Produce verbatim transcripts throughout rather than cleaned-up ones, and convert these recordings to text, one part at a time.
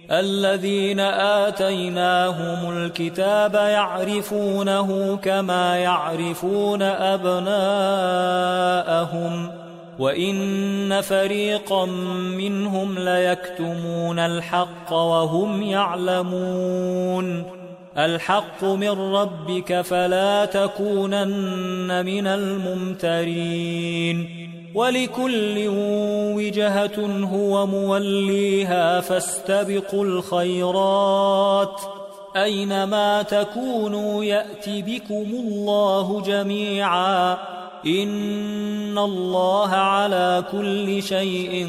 الذين آتيناهم الكتاب يعرفونه كما يعرفون أبناءهم وإن فريقا منهم ليكتمون الحق وهم يعلمون الحق من ربك فلا تكونن من الممترين ولكل وجهة هو موليها فاستبقوا الخيرات أينما تكونوا يأت بكم الله جميعا إن الله على كل شيء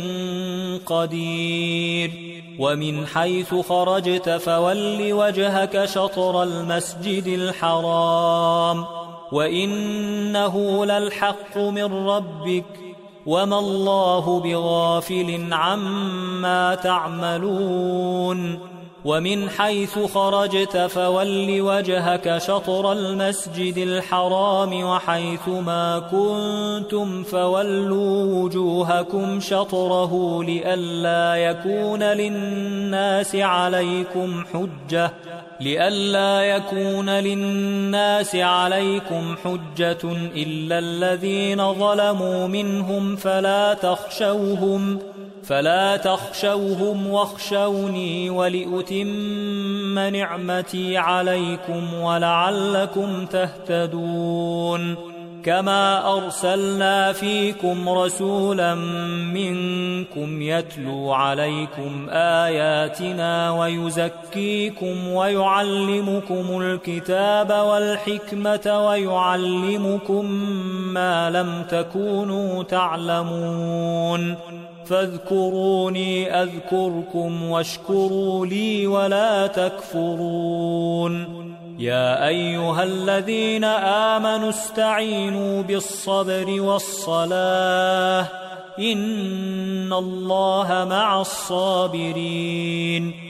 قدير ومن حيث خرجت فول وجهك شطر المسجد الحرام وإنه للحق من ربك وما الله بغافل عما تعملون ومن حيث خرجت فول وجهك شطر المسجد الحرام وحيث ما كنتم فولوا وجوهكم شطره لئلا يكون للناس عليكم حجة لئلا يكون للناس عليكم حجة إلا الذين ظلموا منهم فلا تخشوهم فلا تخشوهم واخشوني ولأتم نعمتي عليكم ولعلكم تهتدون كما أرسلنا فيكم رسولا منكم يتلو عليكم آياتنا ويزكيكم ويعلمكم الكتاب والحكمة ويعلمكم ما لم تكونوا تعلمون فاذكروني أذكركم واشكروا لي ولا تكفرون يا أيها الذين آمنوا استعينوا بالصبر والصلاة إن الله مع الصابرين